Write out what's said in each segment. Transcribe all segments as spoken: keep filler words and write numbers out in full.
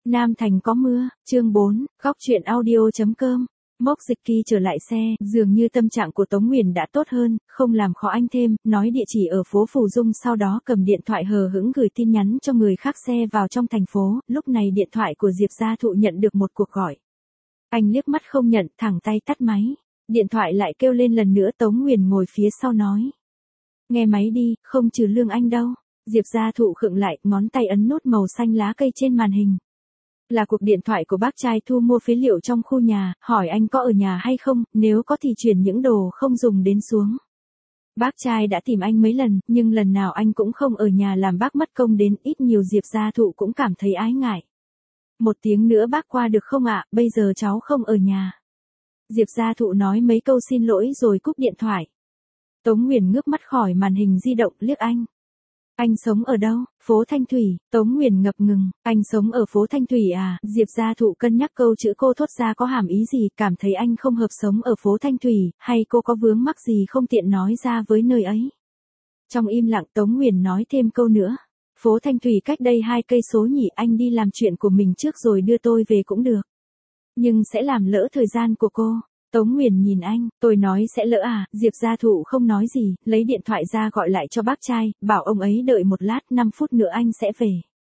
Nam Thành có mưa, chương bốn, góc chuyện audio.com. Mốc Dịch Kỳ trở lại xe, dường như tâm trạng của Tống Nguyền đã tốt hơn, không làm khó anh thêm, nói địa chỉ ở phố Phù Dung, sau đó cầm điện thoại hờ hững gửi tin nhắn cho người khác xe vào trong thành phố. Lúc này điện thoại của Diệp Gia Thụ nhận được một cuộc gọi. Anh liếc mắt không nhận, thẳng tay tắt máy. Điện thoại lại kêu lên lần nữa. Tống Nguyền ngồi phía sau nói: nghe máy đi, không trừ lương anh đâu. Diệp Gia Thụ khựng lại, ngón tay ấn nút màu xanh lá cây trên màn hình. Là cuộc điện thoại của bác trai thu mua phế liệu trong khu nhà, hỏi anh có ở nhà hay không, nếu có thì chuyển những đồ không dùng đến xuống. Bác trai đã tìm anh mấy lần, nhưng lần nào anh cũng không ở nhà, làm bác mất công đến, ít nhiều Diệp Gia Thụ cũng cảm thấy ái ngại. Một tiếng nữa bác qua được không ạ, bây giờ cháu không ở nhà. Diệp Gia Thụ nói mấy câu xin lỗi rồi cúp điện thoại. Tống Nguyền ngước mắt khỏi màn hình di động, liếc anh. Anh sống ở đâu? Phố Thanh Thủy. Tống Nguyền ngập ngừng. Anh sống ở phố Thanh Thủy à? Diệp Gia Thụ cân nhắc câu chữ cô thốt ra có hàm ý gì, cảm thấy anh không hợp sống ở phố Thanh Thủy, hay cô có vướng mắc gì không tiện nói ra với nơi ấy. Trong im lặng Tống Nguyền nói thêm câu nữa. Phố Thanh Thủy cách đây hai cây số nhỉ, anh đi làm chuyện của mình trước rồi đưa tôi về cũng được. Nhưng sẽ làm lỡ thời gian của cô. Tống Nguyền nhìn anh, tôi nói sẽ lỡ à, Diệp Gia Thụ không nói gì, lấy điện thoại ra gọi lại cho bác trai, bảo ông ấy đợi một lát, năm phút nữa anh sẽ về.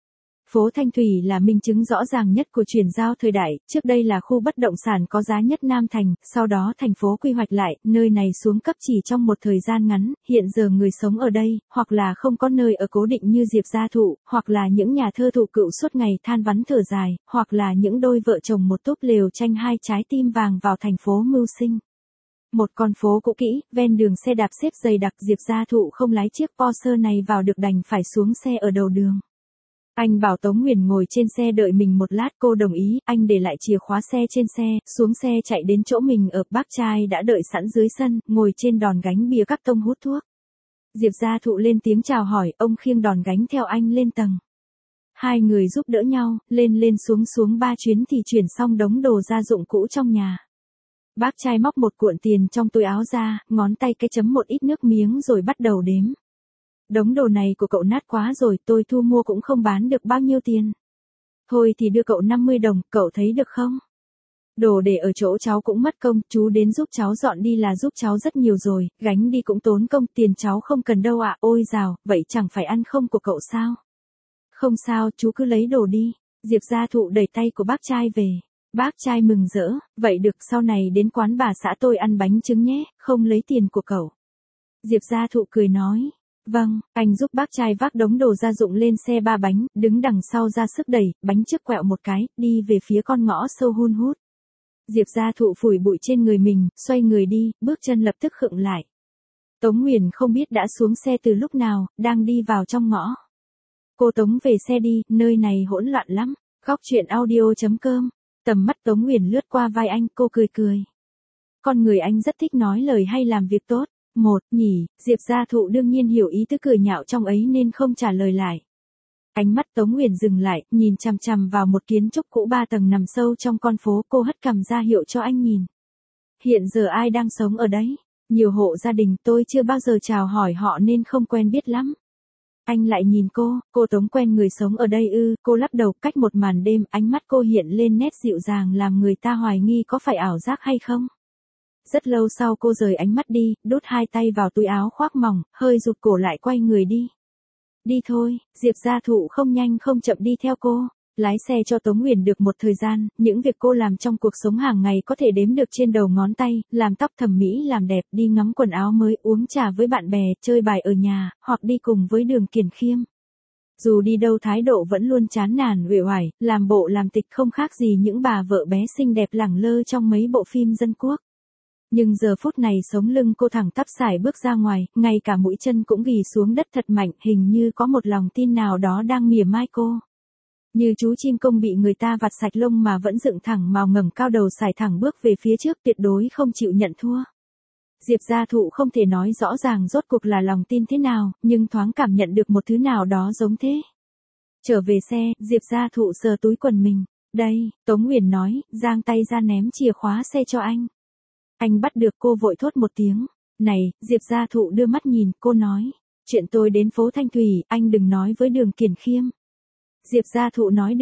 Phố Thanh Thủy là minh chứng rõ ràng nhất của chuyển giao thời đại, trước đây là khu bất động sản có giá nhất Nam Thành, sau đó thành phố quy hoạch lại, nơi này xuống cấp chỉ trong một thời gian ngắn, hiện giờ người sống ở đây, hoặc là không có nơi ở cố định như Diệp Gia Thụ, hoặc là những nhà thơ thụ cựu suốt ngày than vắn thở dài, hoặc là những đôi vợ chồng một túp lều tranh hai trái tim vàng vào thành phố mưu sinh. Một con phố cũ kỹ, ven đường xe đạp xếp dày đặc, Diệp Gia Thụ không lái chiếc Porsche này vào được, đành phải xuống xe ở đầu đường. Anh bảo Tống Nguyền ngồi trên xe đợi mình một lát, cô đồng ý, anh để lại chìa khóa xe trên xe, xuống xe chạy đến chỗ mình ở, bác trai đã đợi sẵn dưới sân, ngồi trên đòn gánh bìa cắt tông hút thuốc. Diệp Gia Thụ lên tiếng chào hỏi, ông khiêng đòn gánh theo anh lên tầng. Hai người giúp đỡ nhau, lên lên xuống xuống ba chuyến thì chuyển xong đống đồ gia dụng cũ trong nhà. Bác trai móc một cuộn tiền trong túi áo ra, ngón tay cái chấm một ít nước miếng rồi bắt đầu đếm. Đống đồ này của cậu nát quá rồi, tôi thu mua cũng không bán được bao nhiêu tiền. Thôi thì đưa cậu năm mươi đồng, cậu thấy được không? Đồ để ở chỗ cháu cũng mất công, chú đến giúp cháu dọn đi là giúp cháu rất nhiều rồi, gánh đi cũng tốn công, tiền cháu không cần đâu ạ. Ôi dào, vậy chẳng phải ăn không của cậu sao? Không sao, chú cứ lấy đồ đi. Diệp Gia Thụ đẩy tay của bác trai về. Bác trai mừng rỡ, vậy được, sau này đến quán bà xã tôi ăn bánh trứng nhé, không lấy tiền của cậu. Diệp Gia Thụ cười nói. Vâng, anh giúp bác trai vác đống đồ gia dụng lên xe ba bánh, đứng đằng sau ra sức đẩy, bánh trước quẹo một cái, đi về phía con ngõ sâu hun hút. Diệp Gia Thụ phủi bụi trên người mình, xoay người đi, bước chân lập tức khựng lại. Tống Nguyền không biết đã xuống xe từ lúc nào, đang đi vào trong ngõ. Cô Tống về xe đi, nơi này hỗn loạn lắm. Góc chuyện audio.com. Tầm mắt Tống Nguyền lướt qua vai anh, cô cười cười. Con người anh rất thích nói lời hay làm việc tốt. Một, nhỉ, Diệp Gia Thụ đương nhiên hiểu ý tứ cười nhạo trong ấy nên không trả lời lại. Ánh mắt Tống Nguyền dừng lại, nhìn chằm chằm vào một kiến trúc cũ ba tầng nằm sâu trong con phố, cô hất cằm ra hiệu cho anh nhìn. Hiện giờ ai đang sống ở đấy? Nhiều hộ gia đình, tôi chưa bao giờ chào hỏi họ nên không quen biết lắm. Anh lại nhìn cô, cô Tống quen người sống ở đây ư? Cô lắc đầu, cách một màn đêm, ánh mắt cô hiện lên nét dịu dàng làm người ta hoài nghi có phải ảo giác hay không. Rất lâu sau cô rời ánh mắt đi, đút hai tay vào túi áo khoác mỏng, hơi rụt cổ lại quay người đi. Đi thôi, Diệp Gia Thụ không nhanh không chậm đi theo cô. Lái xe cho Tống Nguyền được một thời gian, những việc cô làm trong cuộc sống hàng ngày có thể đếm được trên đầu ngón tay, làm tóc thẩm mỹ làm đẹp, đi ngắm quần áo mới, uống trà với bạn bè, chơi bài ở nhà, hoặc đi cùng với Đường Kiền Khiêm. Dù đi đâu thái độ vẫn luôn chán nản uể oải, làm bộ làm tịch không khác gì những bà vợ bé xinh đẹp lẳng lơ trong mấy bộ phim dân quốc. Nhưng giờ phút này sống lưng cô thẳng tắp sải bước ra ngoài, ngay cả mũi chân cũng ghì xuống đất thật mạnh, hình như có một lòng tin nào đó đang mỉa mai cô. Như chú chim công bị người ta vặt sạch lông mà vẫn dựng thẳng mào ngẩng cao đầu sải thẳng bước về phía trước, tuyệt đối không chịu nhận thua. Diệp Gia Thụ không thể nói rõ ràng rốt cuộc là lòng tin thế nào, nhưng thoáng cảm nhận được một thứ nào đó giống thế. Trở về xe, Diệp Gia Thụ sờ túi quần mình. Đây, Tống Nguyền nói, giang tay ra ném chìa khóa xe cho anh. Anh bắt được, cô vội thốt một tiếng. Này, Diệp Gia Thụ đưa mắt nhìn, cô nói. Chuyện tôi đến phố Thanh Thủy, anh đừng nói với Đường Kiền Khiêm. Diệp Gia Thụ nói được.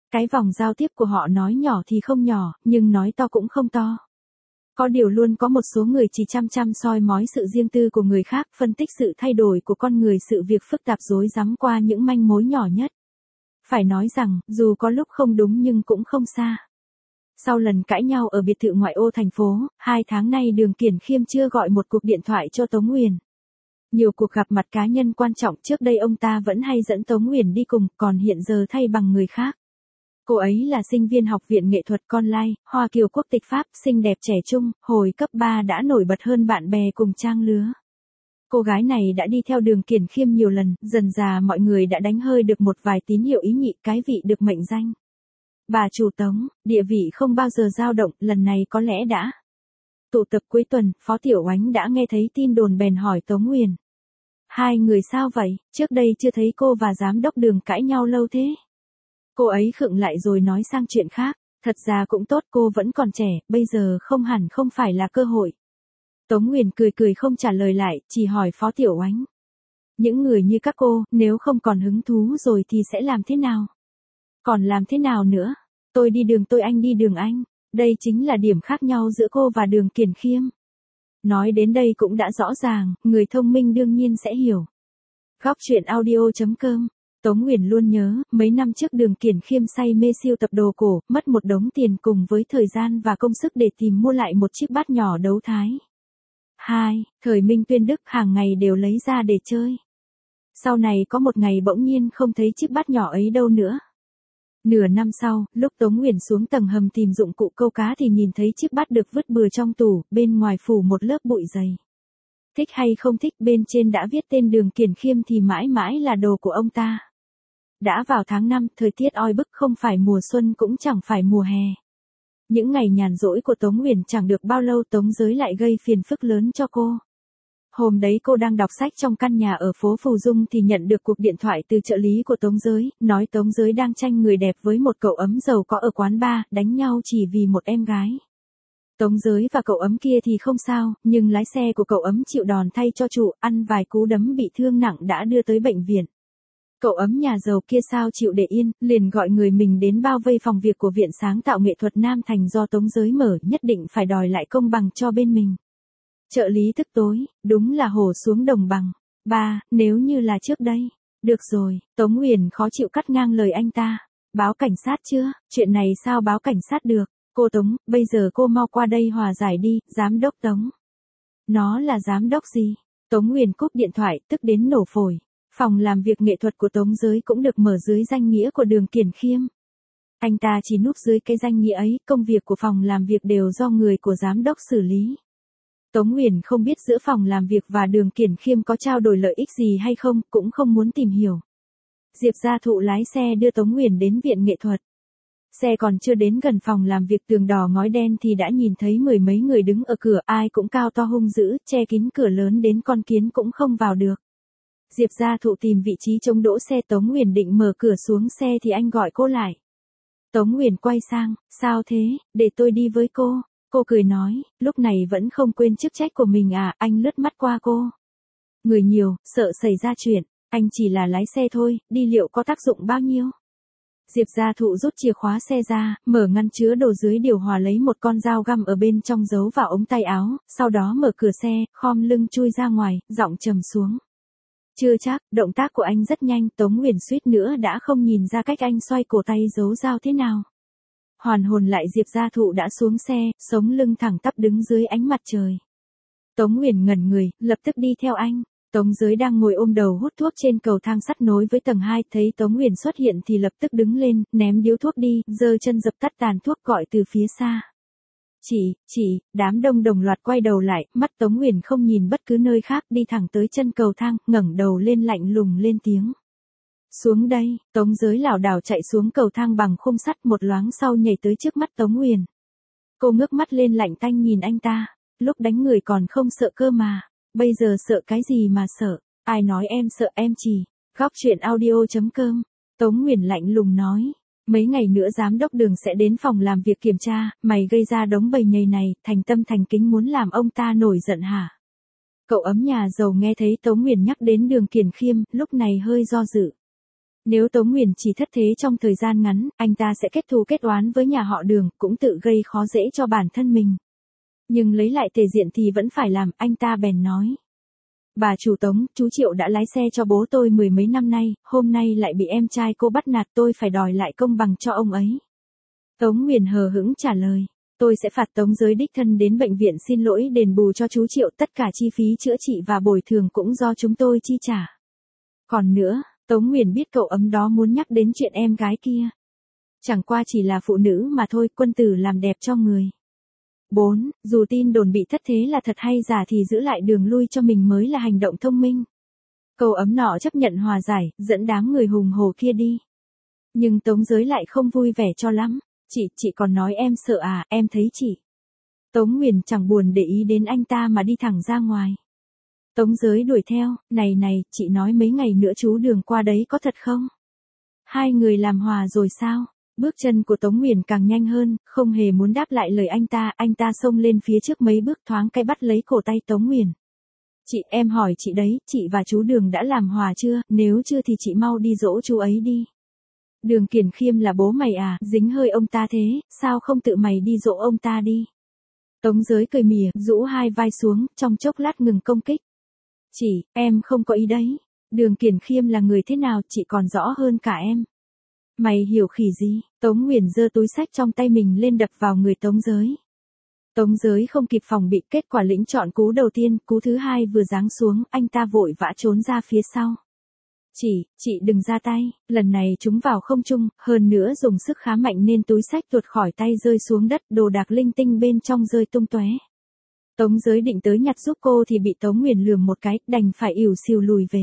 Cái vòng giao tiếp của họ nói nhỏ thì không nhỏ, nhưng nói to cũng không to. Có điều luôn có một số người chỉ chăm chăm soi mói sự riêng tư của người khác, phân tích sự thay đổi của con người, sự việc phức tạp rối rắm qua những manh mối nhỏ nhất. Phải nói rằng, dù có lúc không đúng nhưng cũng không xa. Sau lần cãi nhau ở biệt thự ngoại ô thành phố, hai tháng nay Đường Kiển Khiêm chưa gọi một cuộc điện thoại cho Tống Nguyền. Nhiều cuộc gặp mặt cá nhân quan trọng trước đây ông ta vẫn hay dẫn Tống Nguyền đi cùng, còn hiện giờ thay bằng người khác. Cô ấy là sinh viên học viện nghệ thuật Con Lai, Hoa Kiều quốc tịch Pháp, xinh đẹp trẻ trung, hồi cấp ba đã nổi bật hơn bạn bè cùng trang lứa. Cô gái này đã đi theo Đường Kiển Khiêm nhiều lần, dần dà mọi người đã đánh hơi được một vài tín hiệu ý nhị, cái vị được mệnh danh. Bà chủ Tống, địa vị không bao giờ dao động, lần này có lẽ đã. Tụ tập cuối tuần, Phó Tiểu Oánh đã nghe thấy tin đồn bèn hỏi Tống Nguyền. Hai người sao vậy, trước đây chưa thấy cô và giám đốc Đường cãi nhau lâu thế. Cô ấy khựng lại rồi nói sang chuyện khác, thật ra cũng tốt, cô vẫn còn trẻ, bây giờ không hẳn không phải là cơ hội. Tống Nguyền cười cười không trả lời lại, chỉ hỏi Phó Tiểu Oánh. Những người như các cô, nếu không còn hứng thú rồi thì sẽ làm thế nào? Còn làm thế nào nữa? Tôi đi đường tôi, anh đi đường anh. Đây chính là điểm khác nhau giữa cô và Đường Kiển Khiêm. Nói đến đây cũng đã rõ ràng, người thông minh đương nhiên sẽ hiểu. Góc truyện audio chấm com. Tống Nguyền luôn nhớ, mấy năm trước Đường Kiển Khiêm say mê sưu tập đồ cổ, mất một đống tiền cùng với thời gian và công sức để tìm mua lại một chiếc bát nhỏ đấu thái. Hai, thời Minh Tuyên Đức hàng ngày đều lấy ra để chơi. Sau này có một ngày bỗng nhiên không thấy chiếc bát nhỏ ấy đâu nữa. Nửa năm sau, lúc Tống Nguyền xuống tầng hầm tìm dụng cụ câu cá thì nhìn thấy chiếc bát được vứt bừa trong tủ, bên ngoài phủ một lớp bụi dày. Thích hay không thích, bên trên đã viết tên Đường Kiển Khiêm thì mãi mãi là đồ của ông ta. Đã vào tháng năm, thời tiết oi bức, không phải mùa xuân cũng chẳng phải mùa hè. Những ngày nhàn rỗi của Tống Nguyền chẳng được bao lâu Tống Giới lại gây phiền phức lớn cho cô. Hôm đấy cô đang đọc sách trong căn nhà ở phố Phù Dung thì nhận được cuộc điện thoại từ trợ lý của Tống Giới, nói Tống Giới đang tranh người đẹp với một cậu ấm giàu có ở quán bar, đánh nhau chỉ vì một em gái. Tống Giới và cậu ấm kia thì không sao, nhưng lái xe của cậu ấm chịu đòn thay cho chủ, ăn vài cú đấm bị thương nặng đã đưa tới bệnh viện. Cậu ấm nhà giàu kia sao chịu để yên, liền gọi người mình đến bao vây phòng việc của Viện Sáng tạo Nghệ thuật Nam Thành do Tống Giới mở, nhất định phải đòi lại công bằng cho bên mình. Trợ lý tức tối, đúng là hổ xuống đồng bằng. Ba, nếu như là trước đây. Được rồi, Tống Nguyền khó chịu cắt ngang lời anh ta. Báo cảnh sát chưa? Chuyện này sao báo cảnh sát được? Cô Tống, bây giờ cô mau qua đây hòa giải đi, giám đốc Tống. Nó là giám đốc gì? Tống Nguyền cúp điện thoại, tức đến nổ phổi. Phòng làm việc nghệ thuật của Tống Giới cũng được mở dưới danh nghĩa của Đường Kiển Khiêm. Anh ta chỉ núp dưới cái danh nghĩa ấy, công việc của phòng làm việc đều do người của giám đốc xử lý. Tống Nguyền không biết giữa phòng làm việc và Đường Kiển Khiêm có trao đổi lợi ích gì hay không, cũng không muốn tìm hiểu. Diệp Gia Thụ lái xe đưa Tống Nguyền đến viện nghệ thuật. Xe còn chưa đến gần phòng làm việc tường đỏ ngói đen thì đã nhìn thấy mười mấy người đứng ở cửa, ai cũng cao to hung dữ, che kín cửa lớn đến con kiến cũng không vào được. Diệp Gia Thụ tìm vị trí chống đỗ xe, Tống Nguyền định mở cửa xuống xe thì anh gọi cô lại. Tống Nguyền quay sang, sao thế, để tôi đi với cô. Cô cười nói, lúc này vẫn không quên chức trách của mình à, anh lướt mắt qua cô. Người nhiều, sợ xảy ra chuyện, anh chỉ là lái xe thôi, đi liệu có tác dụng bao nhiêu? Diệp Gia Thụ rút chìa khóa xe ra, mở ngăn chứa đồ dưới điều hòa lấy một con dao găm ở bên trong giấu vào ống tay áo, sau đó mở cửa xe, khom lưng chui ra ngoài, giọng trầm xuống. Chưa chắc, động tác của anh rất nhanh, Tống Nguyền suýt nữa đã không nhìn ra cách anh xoay cổ tay giấu dao thế nào. Hoàn hồn lại Diệp Gia Thụ đã xuống xe, sống lưng thẳng tắp đứng dưới ánh mặt trời. Tống Nguyền ngẩn người, lập tức đi theo anh. Tống Giới đang ngồi ôm đầu hút thuốc trên cầu thang sắt nối với tầng hai, thấy Tống Nguyền xuất hiện thì lập tức đứng lên, ném điếu thuốc đi, giơ chân dập tắt tàn thuốc gọi từ phía xa. Chị, chị, đám đông đồng loạt quay đầu lại, mắt Tống Nguyền không nhìn bất cứ nơi khác, đi thẳng tới chân cầu thang, ngẩng đầu lên lạnh lùng lên tiếng. Xuống đây, Tống Giới lảo đảo chạy xuống cầu thang bằng khung sắt, một loáng sau nhảy tới trước mắt Tống Nguyền. Cô ngước mắt lên lạnh tanh nhìn anh ta, lúc đánh người còn không sợ cơ mà, bây giờ sợ cái gì mà sợ, ai nói em sợ, em chỉ. Góc truyện audio chấm com. Tống Nguyền lạnh lùng nói, mấy ngày nữa giám đốc Đường sẽ đến phòng làm việc kiểm tra, mày gây ra đống bầy nhầy này, thành tâm thành kính muốn làm ông ta nổi giận hả? Cậu ấm nhà giàu nghe thấy Tống Nguyền nhắc đến Đường Kiển Khiêm, lúc này hơi do dự. Nếu Tống Nguyền chỉ thất thế trong thời gian ngắn, anh ta sẽ kết thù kết oán với nhà họ Đường, cũng tự gây khó dễ cho bản thân mình. Nhưng lấy lại thể diện thì vẫn phải làm, anh ta bèn nói. Bà chủ Tống, chú Triệu đã lái xe cho bố tôi mười mấy năm nay, hôm nay lại bị em trai cô bắt nạt, tôi phải đòi lại công bằng cho ông ấy. Tống Nguyền hờ hững trả lời. Tôi sẽ phạt Tống Giới đích thân đến bệnh viện xin lỗi đền bù cho chú Triệu, tất cả chi phí chữa trị và bồi thường cũng do chúng tôi chi trả. Còn nữa, Tống Nguyền biết cậu ấm đó muốn nhắc đến chuyện em gái kia. Chẳng qua chỉ là phụ nữ mà thôi, quân tử làm đẹp cho người. bốn. Dù tin đồn bị thất thế là thật hay giả thì giữ lại đường lui cho mình mới là hành động thông minh. Cậu ấm nọ chấp nhận hòa giải, dẫn đám người hùng hồ kia đi. Nhưng Tống Giới lại không vui vẻ cho lắm. Chị, chị còn nói em sợ à, em thấy chị. Tống Nguyền chẳng buồn để ý đến anh ta mà đi thẳng ra ngoài. Tống Giới đuổi theo, này này, chị nói mấy ngày nữa chú Đường qua đấy có thật không? Hai người làm hòa rồi sao? Bước chân của Tống Nguyền càng nhanh hơn, không hề muốn đáp lại lời anh ta, anh ta xông lên phía trước mấy bước thoáng cái bắt lấy cổ tay Tống Nguyền. Chị, em hỏi chị đấy, chị và chú Đường đã làm hòa chưa, nếu chưa thì chị mau đi dỗ chú ấy đi. Đường Kiền Khiêm là bố mày à, dính hơi ông ta thế, sao không tự mày đi dỗ ông ta đi. Tống Giới cười mỉa, rũ hai vai xuống, trong chốc lát ngừng công kích. Chị, em không có ý đấy. Đường Kiền Khiêm là người thế nào chị còn rõ hơn cả em. Mày hiểu khỉ gì? Tống Nguyền giơ túi xách trong tay mình lên đập vào người Tống Giới. Tống Giới không kịp phòng bị, kết quả lĩnh chọn cú đầu tiên, cú thứ hai vừa giáng xuống, anh ta vội vã trốn ra phía sau. Chị, chị đừng ra tay, lần này chúng vào không trung, hơn nữa dùng sức khá mạnh nên túi xách tuột khỏi tay rơi xuống đất, đồ đạc linh tinh bên trong rơi tung tóe. Tống Giới định tới nhặt giúp cô thì bị Tống Nguyền lườm một cái, đành phải ỉu xìu lùi về.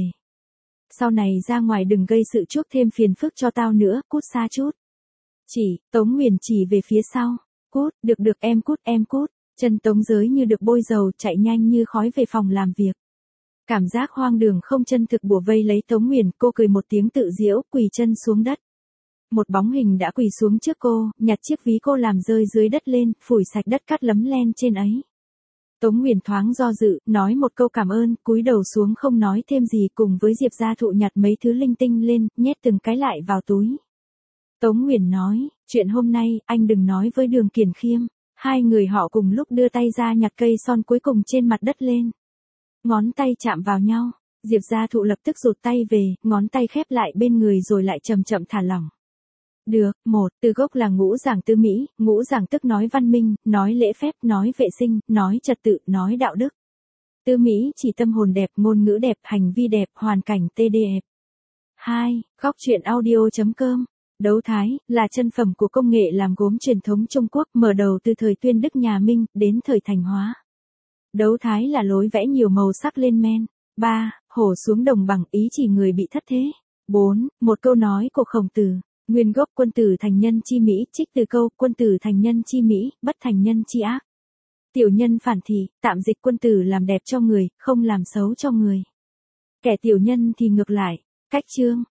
Sau này ra ngoài đừng gây sự chuốc thêm phiền phức cho tao nữa, cút xa chút. Chỉ, Tống Nguyền chỉ về phía sau. Cút, được được em cút, em cút. Chân Tống Giới như được bôi dầu, chạy nhanh như khói về phòng làm việc. Cảm giác hoang đường không chân thực bủa vây lấy Tống Nguyền, cô cười một tiếng tự giễu, quỳ chân xuống đất. Một bóng hình đã quỳ xuống trước cô, nhặt chiếc ví cô làm rơi dưới đất lên, phủi sạch đất cát lấm len trên ấy. Tống Nguyền thoáng do dự, nói một câu cảm ơn, cúi đầu xuống không nói thêm gì, cùng với Diệp Gia Thụ nhặt mấy thứ linh tinh lên, nhét từng cái lại vào túi. Tống Nguyền nói, chuyện hôm nay, anh đừng nói với Đường Kiền Khiêm. Hai người họ cùng lúc đưa tay ra nhặt cây son cuối cùng trên mặt đất lên. Ngón tay chạm vào nhau, Diệp Gia Thụ lập tức rụt tay về, ngón tay khép lại bên người rồi lại chậm chậm thả lỏng. Được, một, từ gốc là ngũ giảng tư mỹ, ngũ giảng tức nói văn minh, nói lễ phép, nói vệ sinh, nói trật tự, nói đạo đức. Tư mỹ chỉ tâm hồn đẹp, ngôn ngữ đẹp, hành vi đẹp, hoàn cảnh tê đẹp. hai. Góc truyện audio chấm com. Đấu thái, là chân phẩm của công nghệ làm gốm truyền thống Trung Quốc, mở đầu từ thời Tuyên Đức nhà Minh, đến thời Thành Hóa. Đấu thái là lối vẽ nhiều màu sắc lên men. ba. Hổ xuống đồng bằng, ý chỉ người bị thất thế. bốn. Một câu nói của Khổng Tử. Nguyên gốc quân tử thành nhân chi mỹ, trích từ câu quân tử thành nhân chi mỹ, bất thành nhân chi ác. Tiểu nhân phản thị, tạm dịch quân tử làm đẹp cho người, không làm xấu cho người. Kẻ tiểu nhân thì ngược lại. Cách chương.